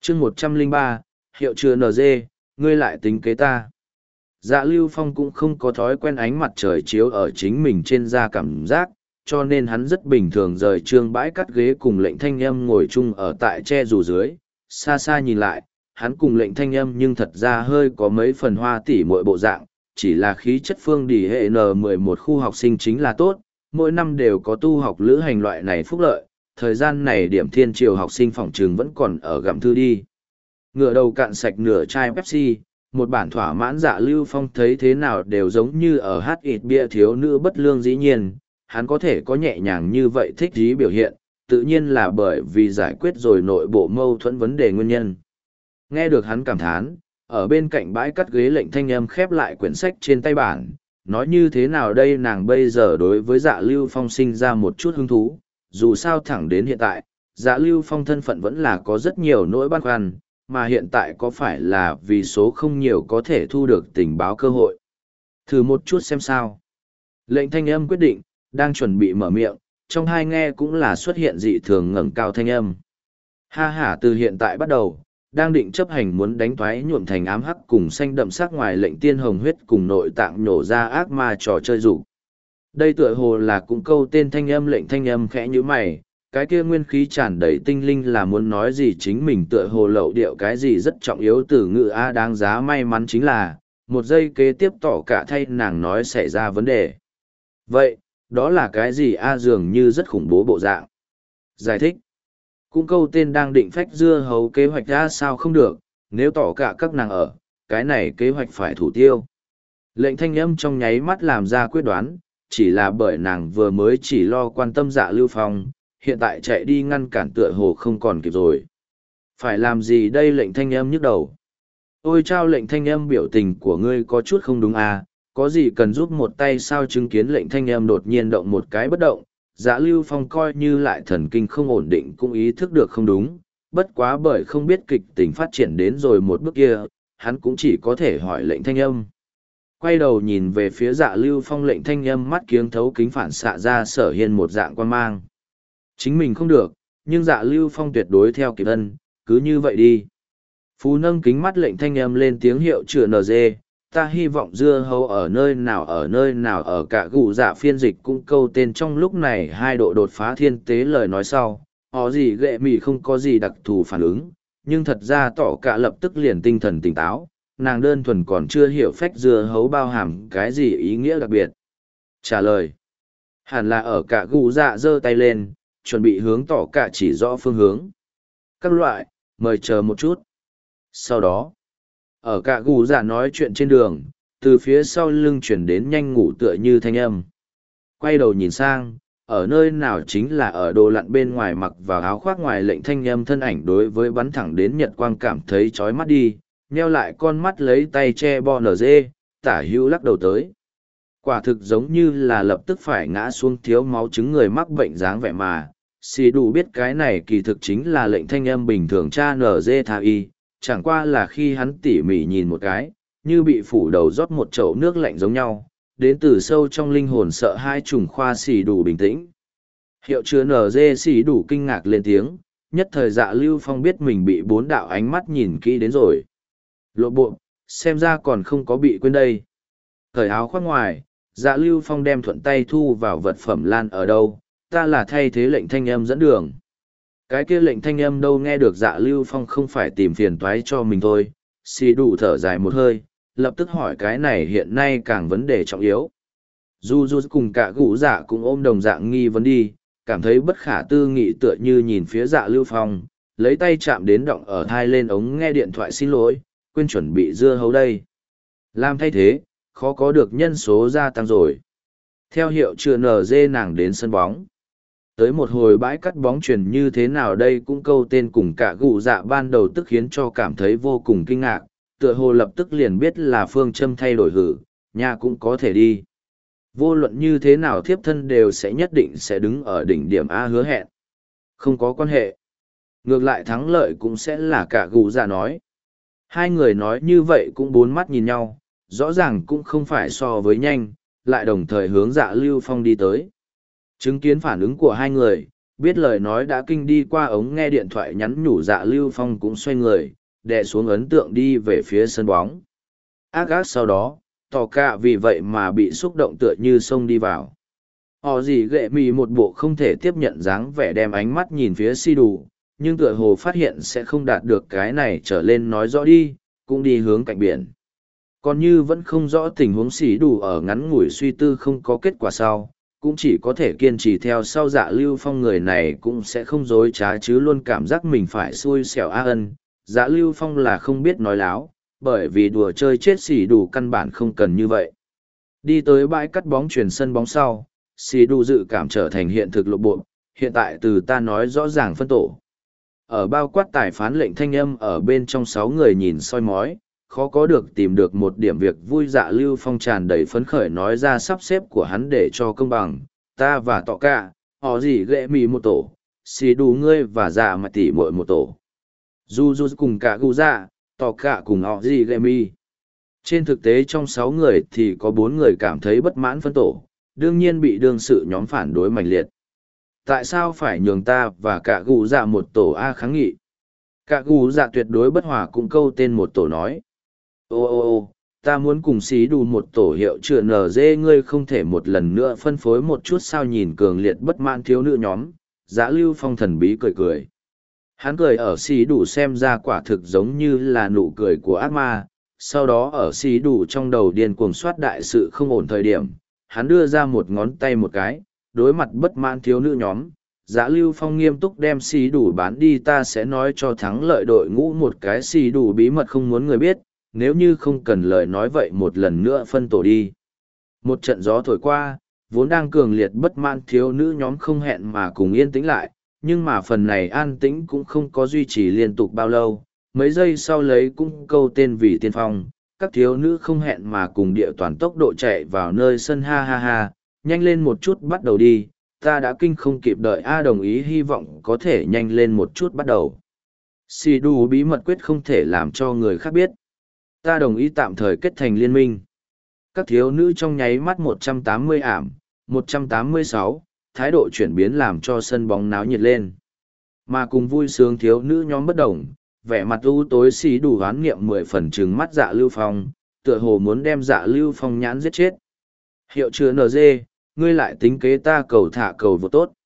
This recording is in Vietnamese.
chương 103, hiệu chứa NG, ngươi lại tính kế ta. Dạ Lưu Phong cũng không có thói quen ánh mặt trời chiếu ở chính mình trên da cảm giác, cho nên hắn rất bình thường rời trương bãi cắt ghế cùng lệnh thanh âm ngồi chung ở tại tre dù dưới. Xa xa nhìn lại, hắn cùng lệnh thanh âm nhưng thật ra hơi có mấy phần hoa tỉ mỗi bộ dạng, chỉ là khí chất phương đỉ hệ N11 khu học sinh chính là tốt, mỗi năm đều có tu học lữ hành loại này phúc lợi, thời gian này điểm thiên triều học sinh phòng trường vẫn còn ở gặm thư đi. Ngựa đầu cạn sạch nửa chai Pepsi, một bản thỏa mãn. Dạ Lưu Phong thấy thế nào đều giống như ở hát ít bia thiếu nữ bất lương. Dĩ nhiên, hắn có thể có nhẹ nhàng như vậy thích dí biểu hiện, tự nhiên là bởi vì giải quyết rồi nội bộ mâu thuẫn vấn đề nguyên nhân. Nghe được hắn cảm thán, ở bên cạnh bãi cắt ghế lệnh thanh âm khép lại quyển sách trên tay bản, nói như thế nào đây, nàng bây giờ đối với Dạ Lưu Phong sinh ra một chút hứng thú, dù sao thẳng đến hiện tại, Dạ Lưu Phong thân phận vẫn là có rất nhiều nỗi băn khoăn, mà hiện tại có phải là vì số không nhiều có thể thu được tình báo cơ hội. Thử một chút xem sao. Lệnh thanh âm quyết định, đang chuẩn bị mở miệng, trong hai nghe cũng là xuất hiện dị thường ngẩng cao thanh âm. Ha ha, từ hiện tại bắt đầu, đang định chấp hành muốn đánh thoái nhuộm thành ám hắc cùng xanh đậm sắc ngoài lệnh tiên hồng huyết cùng nội tạng nhổ ra ác ma trò chơi dục. Đây tựa hồ là cũng câu tên thanh âm. Lệnh thanh âm khẽ như mày, cái kia nguyên khí tràn đầy tinh linh là muốn nói gì, chính mình tựa hồ lậu điệu cái gì rất trọng yếu từ ngữ A. Đáng giá may mắn chính là, một giây kế tiếp tỏ cả thay nàng nói xảy ra vấn đề. Vậy, đó là cái gì A? Dường như rất khủng bố bộ dạng. Giải thích. Cũng câu tên đang định phách dưa hấu kế hoạch ra sao không được, nếu tỏ cả các nàng ở, cái này kế hoạch phải thủ tiêu. Lệnh thanh âm trong nháy mắt làm ra quyết đoán, chỉ là bởi nàng vừa mới chỉ lo quan tâm Dạ Lưu Phong, hiện tại chạy đi ngăn cản tựa hồ không còn kịp rồi. Phải làm gì đây? Lệnh thanh âm nhức đầu. Ôi chao, lệnh thanh âm biểu tình của ngươi có chút không đúng à, có gì cần giúp một tay sao? Chứng kiến lệnh thanh âm đột nhiên động một cái bất động, Dạ Lưu Phong coi như lại thần kinh không ổn định cũng ý thức được không đúng, bất quá bởi không biết kịch tình phát triển đến rồi một bước kia, hắn cũng chỉ có thể hỏi lệnh thanh âm. Quay đầu nhìn về phía Dạ Lưu Phong, lệnh thanh âm mắt kiếng thấu kính phản xạ ra sở hiên một dạng quan mang. Chính mình không được, nhưng Dạ Lưu Phong tuyệt đối theo kịp ân, cứ như vậy đi. Phú nâng kính mắt, lệnh thanh âm lên tiếng hiệu chữa NG, ta hy vọng dưa hấu ở nơi nào ở cả gù dạ phiên dịch cũng câu tên trong lúc này 2 độ đột phá thiên tế lời nói sau, họ gì ghệ mì không có gì đặc thù phản ứng, nhưng thật ra tỏ cả lập tức liền tinh thần tỉnh táo, nàng đơn thuần còn chưa hiểu phách dưa hấu bao hàm cái gì ý nghĩa đặc biệt. Trả lời, hẳn là ở cả gù dạ giơ tay lên, chuẩn bị hướng tỏ cả chỉ rõ phương hướng. Các loại, mời chờ một chút. Sau đó, ở cả gù dạ nói chuyện trên đường, từ phía sau lưng chuyển đến nhanh ngủ tựa như thanh âm. Quay đầu nhìn sang, ở nơi nào chính là ở đồ lặn bên ngoài mặc vào áo khoác ngoài lệnh thanh âm thân ảnh đối với bắn thẳng đến nhật quang cảm thấy chói mắt đi, nheo lại con mắt lấy tay che bo nở dê, tả hữu lắc đầu tới. Quả thực giống như là lập tức phải ngã xuống thiếu máu chứng người mắc bệnh dáng vẻ mà, xì đủ biết cái này kỳ thực chính là lệnh thanh âm bình thường cha nở dê tha y, chẳng qua là khi hắn tỉ mỉ nhìn một cái, như bị phủ đầu rót một chậu nước lạnh giống nhau, đến từ sâu trong linh hồn sợ hai trùng khoa xì đủ bình tĩnh. Hiệu chứa NG xì đủ kinh ngạc lên tiếng, nhất thời Dạ Lưu Phong biết mình bị 4 đạo ánh mắt nhìn kỹ đến rồi. Lộ bộ, xem ra còn không có bị quên đây. Cởi áo khoác ngoài, Dạ Lưu Phong đem thuận tay thu vào vật phẩm lan ở đâu, ta là thay thế lệnh thanh âm dẫn đường. Cái kia lệnh thanh âm đâu nghe được Dạ Lưu Phong không phải tìm phiền toái cho mình thôi, xì đủ thở dài một hơi, lập tức hỏi cái này hiện nay càng vấn đề trọng yếu. Du cùng cả gũ dạ cũng ôm đồng dạng nghi vấn đi, cảm thấy bất khả tư nghị tựa như nhìn phía Dạ Lưu Phong, lấy tay chạm đến động ở thai lên ống nghe điện thoại xin lỗi, quên chuẩn bị dưa hấu đây. Làm thay thế, khó có được nhân số gia tăng rồi. Theo hiệu chữa NG nàng đến sân bóng. Tới một hồi bãi cắt bóng truyền như thế nào đây cũng câu tên cùng cả gù dạ ban đầu tức khiến cho cảm thấy vô cùng kinh ngạc, tựa hồ lập tức liền biết là phương châm thay đổi hử, nhà cũng có thể đi. Vô luận như thế nào thiếp thân đều sẽ nhất định sẽ đứng ở đỉnh điểm A hứa hẹn. Không có quan hệ. Ngược lại thắng lợi cũng sẽ là cả gù dạ nói. Hai người nói như vậy cũng bốn mắt nhìn nhau, rõ ràng cũng không phải so với nhanh, lại đồng thời hướng Dạ Lưu Phong đi tới. Chứng kiến phản ứng của hai người, biết lời nói đã kinh đi qua ống nghe điện thoại nhắn nhủ Dạ Lưu Phong cũng xoay người, đè xuống ấn tượng đi về phía sân bóng. Ác ác sau đó, tỏ cả vì vậy mà bị xúc động tựa như xông đi vào. Họ gì ghệ mì một bộ không thể tiếp nhận dáng vẻ đem ánh mắt nhìn phía si đủ, nhưng tựa hồ phát hiện sẽ không đạt được cái này trở lên nói rõ đi, cũng đi hướng cạnh biển. Còn như vẫn không rõ tình huống xỉ đủ ở ngắn ngủi suy tư không có kết quả sau, cũng chỉ có thể kiên trì theo sau Dạ Lưu Phong, người này cũng sẽ không dối trá chứ luôn cảm giác mình phải xui xẻo a ân. Dạ Lưu Phong là không biết nói láo, bởi vì đùa chơi chết xỉ đủ căn bản không cần như vậy. Đi tới bãi cắt bóng chuyển sân bóng sau, xỉ đủ dự cảm trở thành hiện thực lộ bộ, hiện tại từ ta nói rõ ràng phân tổ. Ở bao quát tài phán lệnh thanh âm ở bên trong 6 người nhìn soi mói, khó có được tìm được một điểm việc vui. Dạ Lưu Phong tràn đầy phấn khởi nói ra sắp xếp của hắn để cho công bằng, ta và tọ cả, họ gì ghệ mì một tổ, xì đủ ngươi và dạ mà tỉ muội một tổ. Du cùng cả gu dạ, tọ cả cùng họ gì ghệ mì. Trên thực tế trong 6 người thì có 4 người cảm thấy bất mãn phân tổ, đương nhiên bị đương sự nhóm phản đối mạnh liệt. Tại sao phải nhường ta và cả gu dạ một tổ A kháng nghị? Cả gu dạ tuyệt đối bất hòa cũng câu tên một tổ nói. Ô, ta muốn cùng xí đủ một tổ hiệu chữa NG, ngươi không thể một lần nữa phân phối một chút sao? Nhìn cường liệt bất mãn thiếu nữ nhóm, Dạ Lưu Phong thần bí cười cười. Hắn cười ở xí đủ xem ra quả thực giống như là nụ cười của ác ma, sau đó ở xí đủ trong đầu điên cuồng soát đại sự không ổn thời điểm, hắn đưa ra một ngón tay một cái, đối mặt bất mãn thiếu nữ nhóm. Dạ Lưu Phong nghiêm túc đem xí đủ bán đi, ta sẽ nói cho thắng lợi đội ngũ một cái xí đủ bí mật không muốn người biết, nếu như không cần lời nói vậy một lần nữa phân tổ đi. Một trận gió thổi qua, vốn đang cường liệt bất mãn thiếu nữ nhóm không hẹn mà cùng yên tĩnh lại, nhưng mà phần này an tĩnh cũng không có duy trì liên tục bao lâu, mấy giây sau lấy cũng câu tên vì tiên phong, các thiếu nữ không hẹn mà cùng địa toàn tốc độ chạy vào nơi sân. Ha ha ha, nhanh lên một chút bắt đầu đi, ta đã kinh không kịp đợi. A đồng ý, hy vọng có thể nhanh lên một chút bắt đầu. Xì đủ bí mật quyết không thể làm cho người khác biết. Ta đồng ý tạm thời kết thành liên minh. Các thiếu nữ trong nháy mắt 180 ảm, 186, thái độ chuyển biến làm cho sân bóng náo nhiệt lên. Mà cùng vui sướng thiếu nữ nhóm bất đồng, vẻ mặt u tối xí đủ hoán nghiệm 10 phần trừng mắt Dạ Lưu Phong, tựa hồ muốn đem Dạ Lưu Phong nhãn giết chết. Hiệu chứa NG, ngươi lại tính kế ta cầu thả cầu vô tốt.